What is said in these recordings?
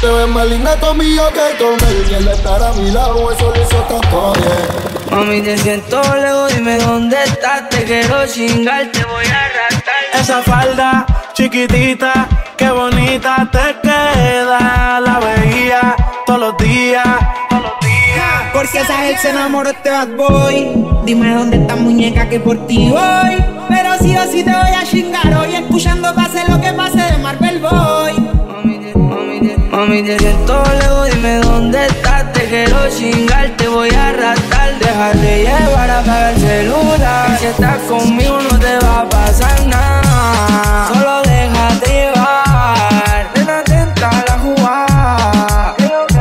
Te ves más linda conmigo que con él. Y el estar a mi lado, eso le hizo tanto bien. Mami, te siento lejos, dime dónde estás. Te quiero chingar, te voy a arrastrar. Esa falda chiquitita, qué bonita te queda. La veía todos los días. Porque esa ex se enamoró de este bad boy. Dime dónde está muñeca que por ti voy. Pero sí o sí te voy a chingar hoy. Escuchando pase lo que pase de Marvel Boy. Mami, te siento lejos, dime dónde estás. Te quiero chingar, te voy a arrastrar. Dejar de llevar, apaga el celular. Si estás conmigo no te va a pasar nada. Solo déjate llevar. Ven atenta a la jugada.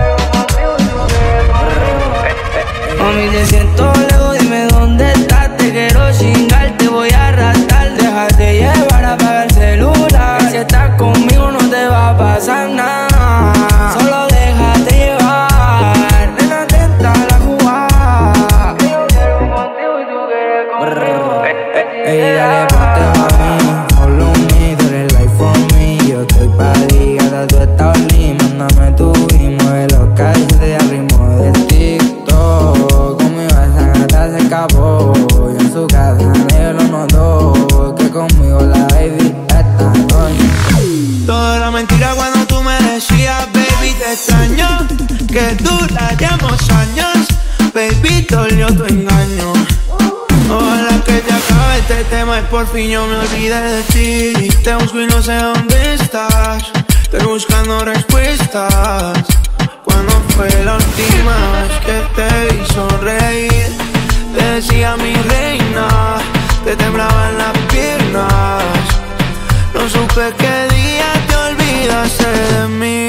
Mami, te siento lejos, dime dónde estás. Te quiero chingar, te voy a arrastrar. Déjate llevar, apaga el celular. Si estás conmigo no te va a pasar nada. Solo déjate llevar. Ven atenta a la jugada. Yo quiero contigo y tú quieres conmigo. Ey, dale, ponte mami, follow me, tú eres life for me. Yo estoy pa' ligada, tú estás lindo. Mándame tu y mueve los calles al ritmo de TikTok. Conmigo esa gata se escapó y en su casa nadie lo notó. Que conmigo la baby está noche. Toda la mentira cuando tú me decías, baby, te extraño. Que duraríamos años, baby, dolió tu engaño. Ojalá que te acabe este tema y por fin yo me olvide de ti. Te busco y no sé dónde estás. Estoy buscando respuestas. ¿Cuándo fue la última vez que te vi sonreír? Te decía mi reina, te temblaban las piernas. No supe qué día te olvidaste de mí.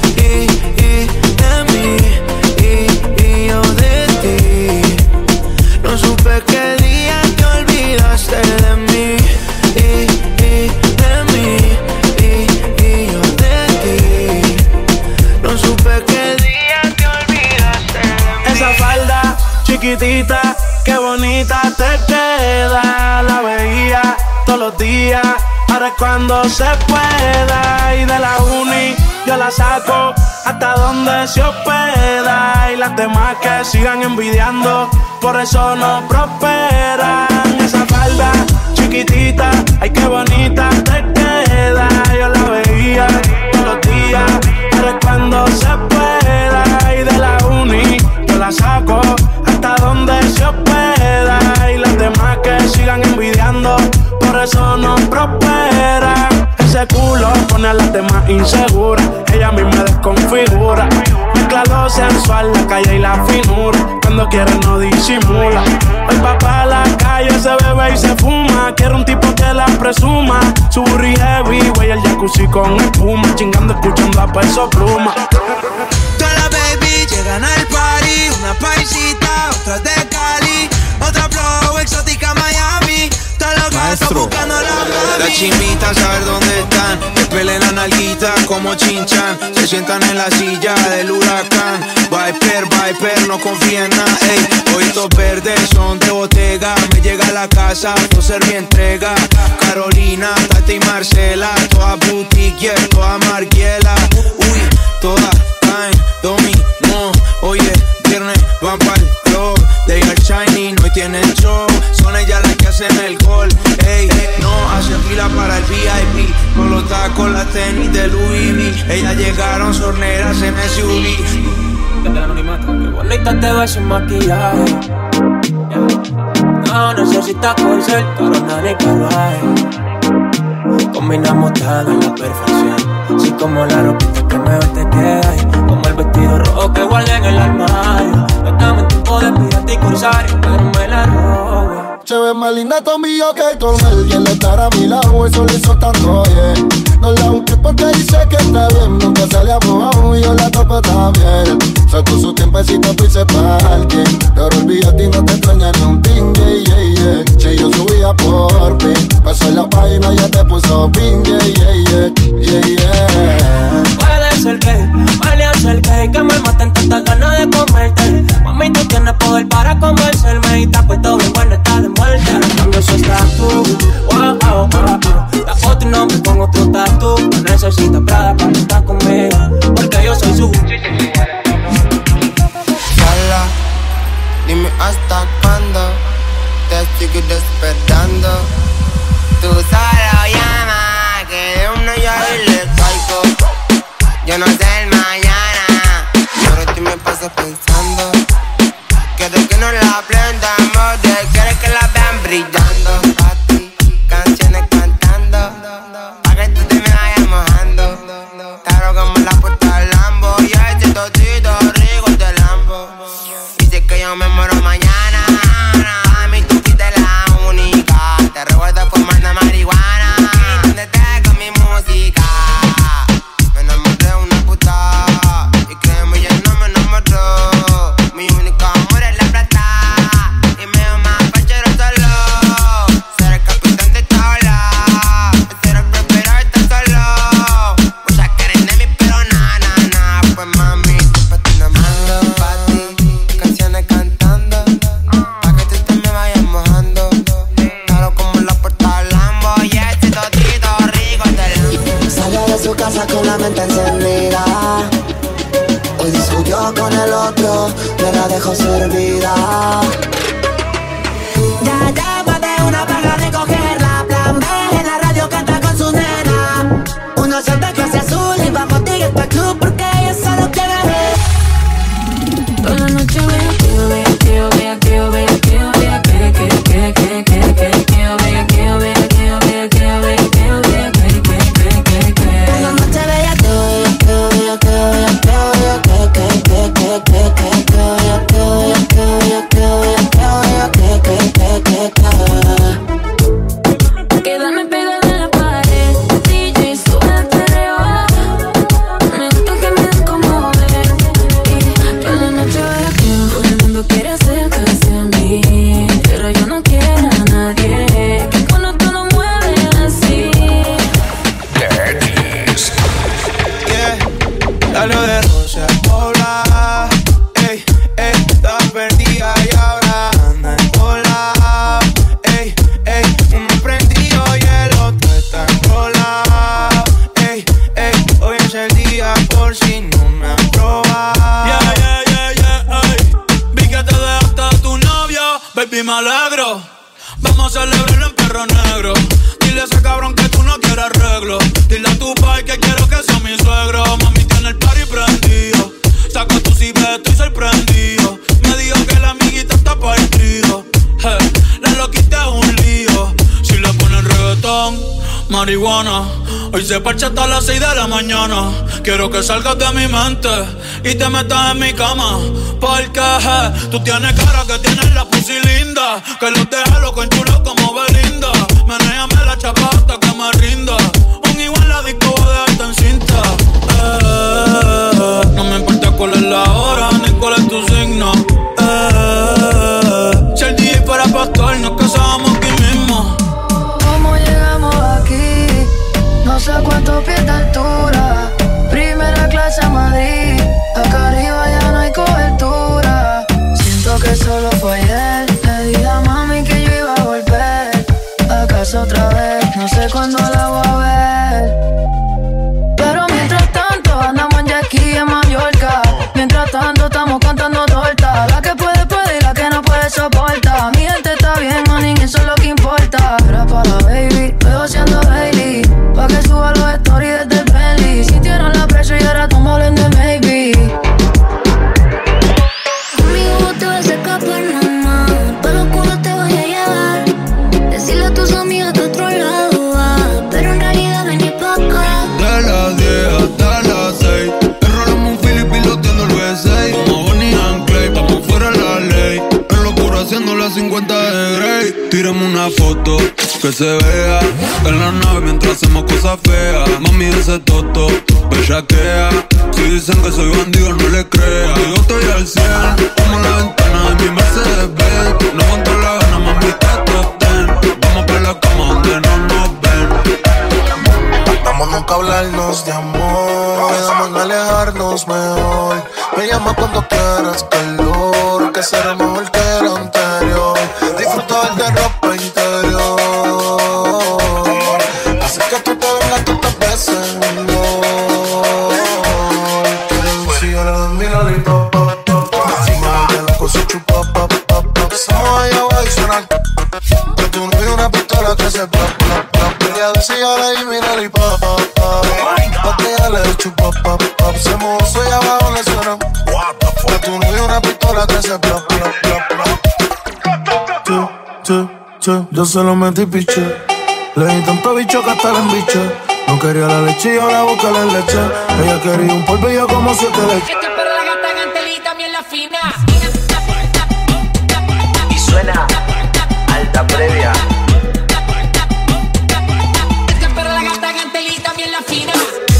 De mí, y yo de ti. No supe qué día te olvidaste de mí. De mí, y yo de ti. No supe qué día te olvidaste de mí. Esa falda chiquitita, qué bonita te queda. La veía todos los días. Ahora es cuando se pueda. Y de la uni yo la saco hasta donde se hospeda. Y las demás que sigan envidiando, por eso no prosperan. Esa falda chiquitita, ay qué bonita te queda. Yo la veía todos los días. Ahora es cuando se pueda. Y de la uni yo la saco hasta donde se hospeda. Y las demás que sigan envidiando, por eso no prospera. Ese culo pone a las demás inseguras. Ella a mí me desconfigura. Mezcla lo sensual, la calle y la finura. Cuando quiere no disimula. Hoy va pa' la calle, se bebe y se fuma. Quiero un tipo que la presuma. Su burri heavy, güey, el jacuzzi con espuma. Chingando, escuchando a Peso Pluma. Todas las baby llegan al party. Una paisita, otra de Cali. Otra flow, exótica Miami. Todas las gatas buscando la mami. Las chimitas saber dónde están. Que peleen la nalguita como chinchan. Se sientan en la silla del huracán. Viper, no confía en nada. Ey, ojitos verdes son de Bottega. Me llega a la casa, todo ser mi entrega. Carolina, Tati y Marcela. Toda boutique, yeah, toda Margiela. Uy, toda time, dominó. Oye, viernes van pa'l club. They are shining, hoy tienen show. Son ellas las que hacen el gol. Ey, no hacen fila para el VIP. Con los tacos, las tenis de Louis V. Ellas llegaron sorneras en SUV. Qué bonita te ves sin maquillaje. No necesitas corset, corona ni carruaje. Combinamos todo a la perfección. Así como la ropita que mejor te queda. Como el vestido rojo que guardé en el armario. No estamos en tiempo de pirata y corsario, pero me la robo. Se ve más linda conmigo que con él. Y el estar a mi lado, eso le hizo tanto bien. No la busques porque dice que está bien. Nunca sale a mojado y yo la topo también. Sacó su tiempecito pa' irse parque. Pero olvídate y no te extraña ni un ping, yeah, yeah, yeah. Si yo subía por fin, pasó en la página y ya te puso ping, yeah, yeah, yeah, yeah, yeah. Puede ser que me maten tantas ganas de comerte. Mami, tú tienes poder para convencerme. Y te has puesto bien buena, está de muerte. Ahora en cambio eso estás tú. La foto y nombre con otro tatu. No necesitas Prada cuando estás conmigo, porque yo soy Yo no sé el mañana, pero tú me pasas pensando. Quiero que nos la aprendamos, de quieres que la vean brillando. Pa' ti, canciones cantando, pa' que tú te me vayas mojando. Claro como la puerta del Lambo, y ese totito rico de Lambo. Dice que yo me muero mañana, a mí tú fuiste la única. Te recuerdo fumando marihuana, cantándote con mi música. Me enamoré de una puta, y créeme yo no me enamoró. Mi único amor es la plata, y me dio más fachero solo. Ser el capitán de esta ola, ser el próspero está solo. Muchas quieren de mí pero na. Pues mami, pues te enamorando pa' ti, canciones cantando, pa' que tú te me vayas mojando. Claro como la puerta del Lambo, y ese totito rico del Lambo. Salió de su casa con la mente encendida. Hoy discutió con el otro, me la dejó servida. Ya lleva de una paga de cogerla. Plan B en la radio canta con su nena. Uno siente clase azul y va contigo este club porque ella solo quiere ver. Toda la noche vea que yo vea que yo vea que yo vea que yo vea que yo vea que yo vea que yo vea que yo vea que yo vea que yo vea que yo vea que yo vea. Toda la noche bella que yo vea que yo vea que yo vea que yo vea Quédame pegada en la pared, DJ sube el perreo. Me gusta que me descomode. Toda la noche veo que todo el mundo quiere acercarse a mí, pero yo no quiero a nadie que cuando tú no mueves así. Dale de Rosa Paula, ey, está perdida y ahora anda en cola, ey, uno prendido y el otro está enrolado, ey, hoy es el día por si no me han probado. Vi que te dejaste a tu novio, baby me alegro, vamos a celebrarlo en perro negro. Dile a ese cabrón que tú no quieres arreglo. Dile a tu pai que quiero que sea mi suegro. Mami tiene el party prendido, saca tu ciber, estoy sorprendido. Me dijo que la amiguita está partido. La loquita es un lío. Si le ponen reggaetón, marihuana, hoy se parcha hasta las 6 de la mañana. Quiero que salgas de mi mente y te metas en mi cama, porque tú tienes cara que tienes la pussy linda, que los deja loco enchulo como Belinda. Menéame la chapa hasta que me rinda. Un igual la disco va a dejarte en cinta. No me importa cuál es la hora ni cuál es tu signo. Si el DJ fuera pastor, nos casamos aquí mismo. ¿Cómo llegamos aquí? No sé cuántos pies de altura. Primera clase a Madrid. Acá arriba ya no hay cobertura. Siento que solo fue ayer. Le dije a mami que yo iba a volver a casa otra vez. No sé cuándo la voy a ver. Pero mientras tanto andamos en jet ski en Mallorca. Mientras tanto estamos cantando torta. La que puede puede y la que no puede soporta. Mi gente está bien, manín, eso es lo que importa. Era para la baby, luego siendo Bailey, pa' que suba los stories desde el Bentley. Sintieron la presión y ahora estamos hablando de maybe. Conmigo te vas a escapar, mamá. Pa' lo oscuro te voy a llevar. Decirle a tus amigas de otro lado, pero en realidad vení pa' acá. De las 10 hasta las 6, enrolamos un Philip piloteando el V6. Como Bonnie and Clyde, estamos fuera de la ley. En locura haciendo las 50 de Grey. Tírame una foto que se vea en la nave mientras hacemos cosas feas. Mami, ese toto, bellaquea. Si dicen que soy bandido, no le crea. Yo estoy al 100, como la ventana de mi Mercedes-Benz. No aguanto la gana, mami, te top ten. Vamos pa' la cama donde no nos ven. Vamos nunca a hablarnos de amor, quedamos en alejarnos mejor. Me llama cuando quieras calor, que será mejor que lo anterior. Disfrutar de ropa interior, así que tú te vengas tantas veces, no. Si yo le doy mi lollipop, encima de la cosa chupa, somos allá va a adicionar. Pero tú no vi una pistola que se pop. Si yo le doy mi lollipop, pa' que ella le chupa. pop, pop, pop. Se mojó, soy abajo, le suena. De tu novio una pistola que se plop, plop, plop, plop. Yo se lo metí piche. Le di tanto bicho que hasta la embiche. No quería la leche y ahora busca la leche. Ella quería un polvillo como 7 leches. Esto es para la gata Gantelita, bien la fina. Y suena alta previa. Esto es para la gata Gantelita, bien la fina.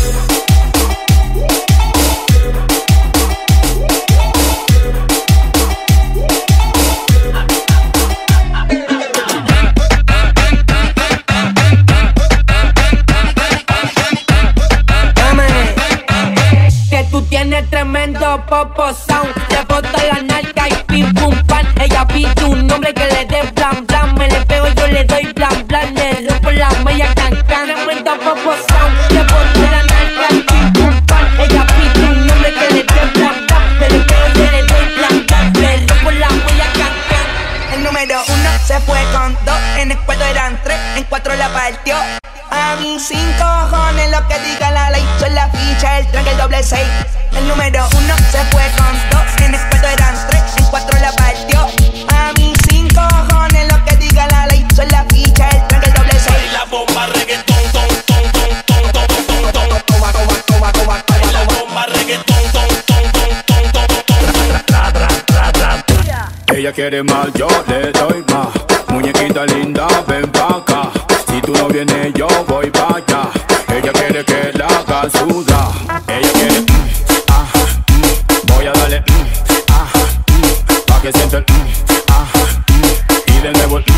Tiene tremendo popo sound. Le bota la nalga y pim pum pan. Ella pide un nombre que le dé blan blan. Me le pego, yo le doy blan blan. Le rompo la mella can can. Tremendo popo sound. Le bota la nalga y pim pum pan. Ella pide un nombre que le dé blan blan. Me le pego, yo le doy blan blan. Le rompo la mella can can. El número 1 se fue con 2. En el cuarto eran 3. En 4 la partió. A mí 5 cojones lo que diga la ley. Soy la ficha, el tranque, el doble 6. El número 1 se fue con 2. En el cuarto eran 3. En 4 la partió. A mí 5 cojones lo que diga la ley. Soy la ficha, el tranque, el doble 6. La bomba reggaetón, ton, ton, ton, ton, ton, ton, ton. Toma, toma, toma, toma, toma. La bomba reggaetón, ton, ton, ton, ton, ton, ton. Ella quiere más, yo le doy más. Muñequita linda, ven pa' acá. Si tú no vienes, yo voy pa' allá. Ella quiere que la haga sudar. Ella quiere voy a darle pa' que sienta el y de nuevo el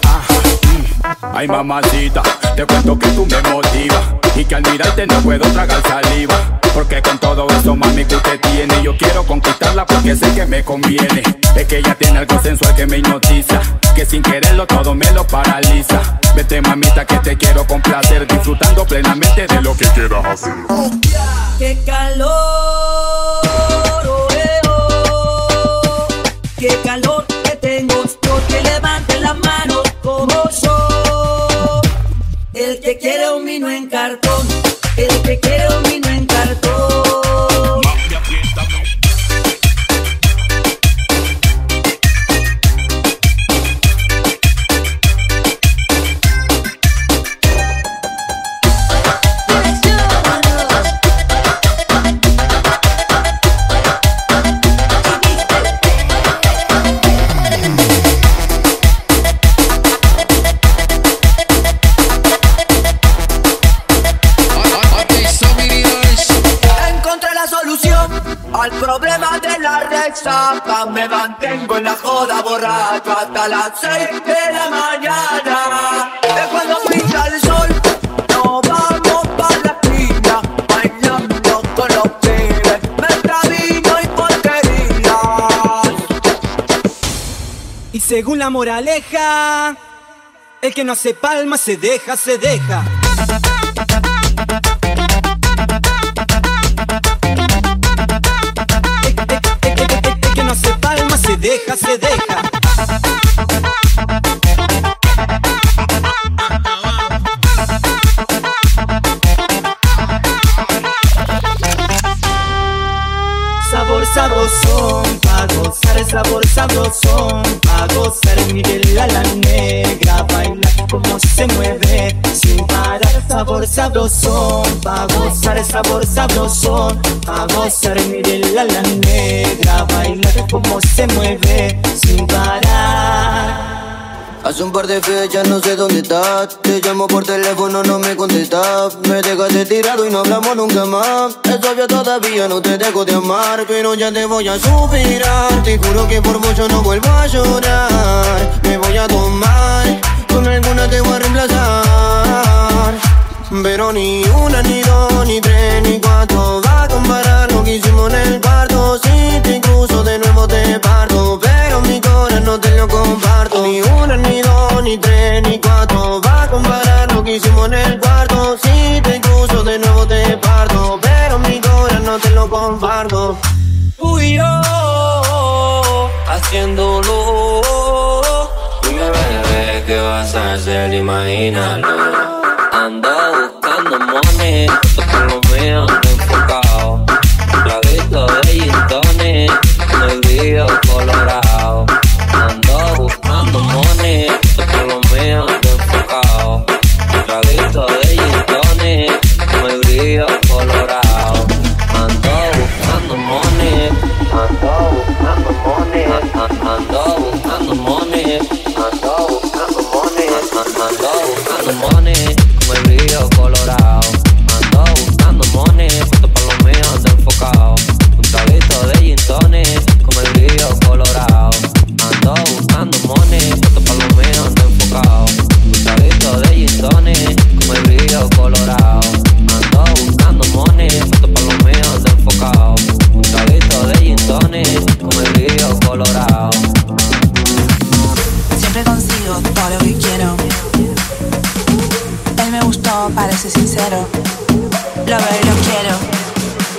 Ay mamacita, te cuento que tú me motivas y que al mirarte no puedo tragar saliva. Porque con todo eso mami que usted tiene, yo quiero conquistarla porque sé que me conviene. Es que ella tiene algo sensual que me hipnotiza, que sin quererlo todo me lo paraliza. Vete mamita que te quiero complacer, disfrutando plenamente de lo que quieras hacer. ¡Qué calor! ¡Qué calor que tengo! Porque levanten las manos como yo. El que quiere un vino en cartón, el que quiere un vino en cartón. Al problema de la resaca me mantengo en la joda borracho hasta las 6 de la mañana. Es cuando pinta el sol, nos vamos pa' la esquina, bailando con los pibes, mezcla vino y porquerías. Y según la moraleja, el que no hace palma se deja, se deja. El que no hace palma se deja, se deja. Sabor sabrosón, pa' gozar el sabor sabrosón, pa' gozar, mírela a la negra, baila como se mueve, sin parar. Sabor sabrosón, pa' gozar el sabor sabrosón, pa' gozar, mírela a la negra, baila como se mueve, sin parar. Hace un par de fechas no sé dónde estás. Te llamo por teléfono, no me contestas. Me dejaste tirado y no hablamos nunca más. Es obvio todavía no te dejo de amar, pero ya te voy a superar. Te juro que por mucho no vuelvo a llorar. Me voy a tomar, con alguna te voy a reemplazar. Pero ni una, ni dos, ni tres, ni cuatro va a comparar lo que hicimos en el cuarto. Si te cruzo de nuevo te parto, pero mi corazón no te lo comparto. Ni una, ni dos, ni tres, ni cuatro va a comparar lo que hicimos en el cuarto. Si te cruzo de nuevo te parto, pero mi corazón no te lo comparto. Uy, yo haciéndolo. Dime bebé, ¿qué vas a hacer? Imagínalo. Ando buscando money, esto por lo mío, no enfoca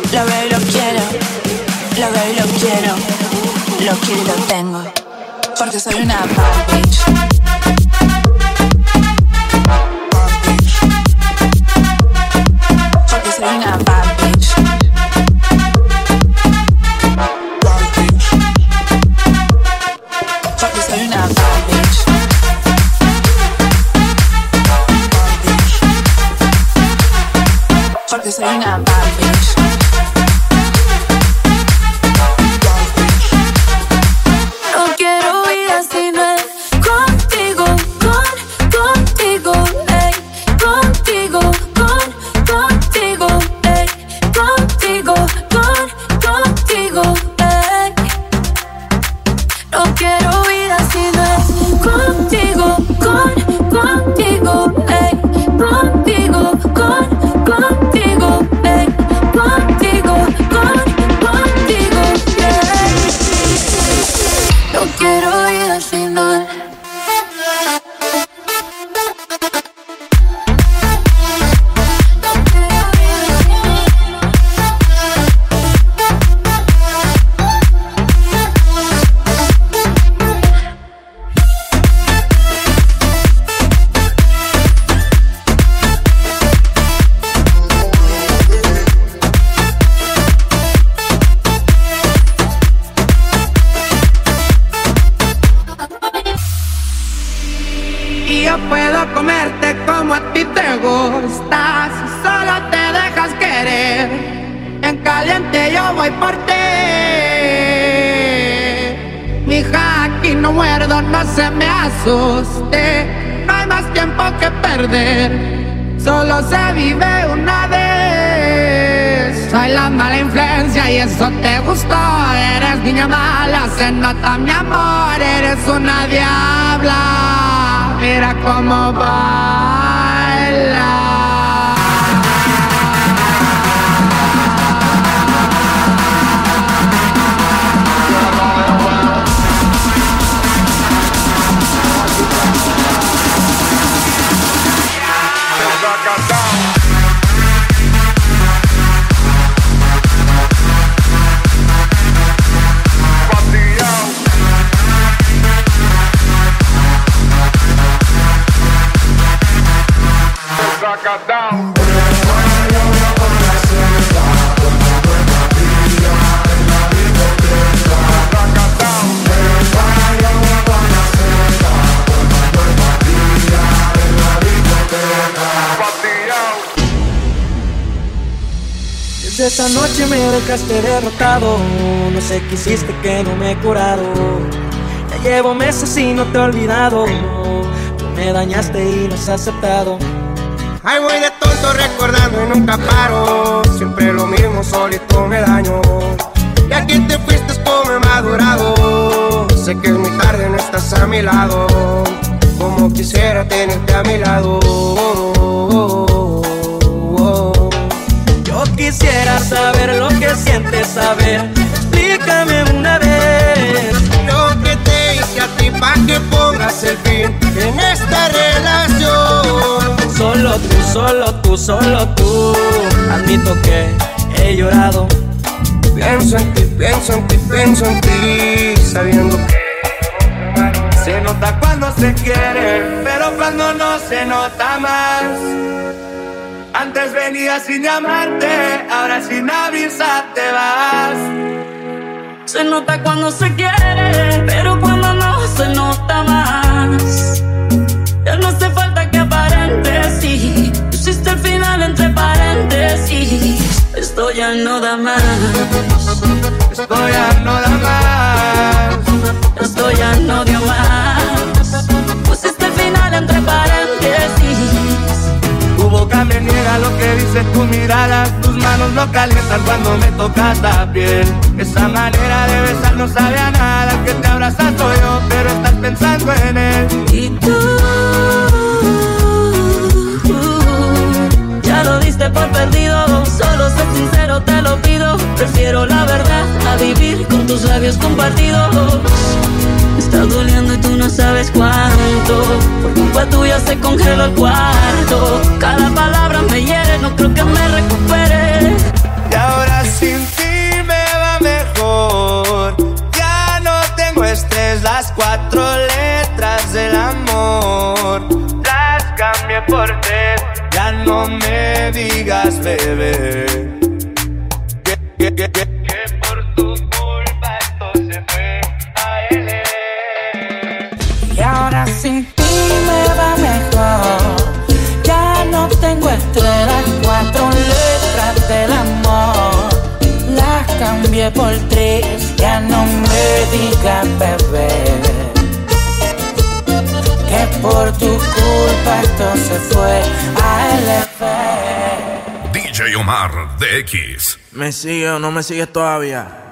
Lo veo y lo quiero, lo veo y lo quiero, lo quiero y lo tengo, porque soy una bad bitch. Porque soy una bad bitch. Porque soy una bad bitch. Porque soy una bad bitch. No quiero vida si no es contigo, contigo, ey, contigo, contigo, ey, contigo, contigo, ey. No quiero vida si no es contigo, contigo, ey, contigo, contigo, ey, contigo, contigo, ey. No quiero vida si no es. Y yo puedo comerte como a ti te gusta, si solo te dejas querer. En caliente yo voy por ti. Mija, aquí no muerdo, no se me asuste. No hay más tiempo que perder, solo se vive una vez. Soy la mala influencia y eso te gustó. Eres niña mala, se nota mi amor. Eres una diabla, mira cómo baila. Desde esa noche me dejaste derrotado. No sé qué hiciste que no me he curado. Ya llevo meses y no te he olvidado. Tú me dañaste y no has aceptado. Ay, voy de tonto recordando y nunca paro. Siempre lo mismo, solito me daño. Y aquí te fuiste como he madurado. Sé que es muy tarde, no estás a mi lado. Como quisiera tenerte a mi lado. Yo quisiera saber lo que sientes, saber. Explícame una vez. Lo que te hice a ti pa' que pongas el fin en esta relación. Solo tú, solo tú, solo tú. Admito que he llorado. Pienso en ti, pienso en ti, pienso en ti, sabiendo que se nota cuando se quiere, pero cuando no se nota más. Antes venías sin llamarte, ahora sin avisar te vas. Se nota cuando se quiere, pero cuando no se nota más. Ya no hace falta que aparentes, sí. Pusiste el final entre paréntesis. Esto ya no da más. Esto ya no da más. Esto ya no dio más. Pusiste el final entre paréntesis. Tu boca me niega lo que dice tu mirada. Tus manos no calientan cuando me tocas la piel. Esa manera de besar no sabe a nada. El que te abraza soy yo, pero estás pensando en él. Y tú ya lo diste por perdido. Solo sé sincero, te lo pido. Prefiero la verdad a vivir con tus labios compartidos. Me está doliendo y tú no sabes cuánto. Por culpa tuya se congeló el cuarto. Cada palabra me hiere, no creo que me recupere. Y ahora sí 4 letras del amor las cambié por 3. Ya no me digas, bebé, que por tu culpa esto se fue a L. Y ahora sin ti me va mejor. Ya no tengo estrellas, 4 letras del amor las cambié por 3. Ya no me digas, bebé, que por tu culpa esto se fue a LF. DJ Omar de X. ¿Me sigue o no me sigues todavía?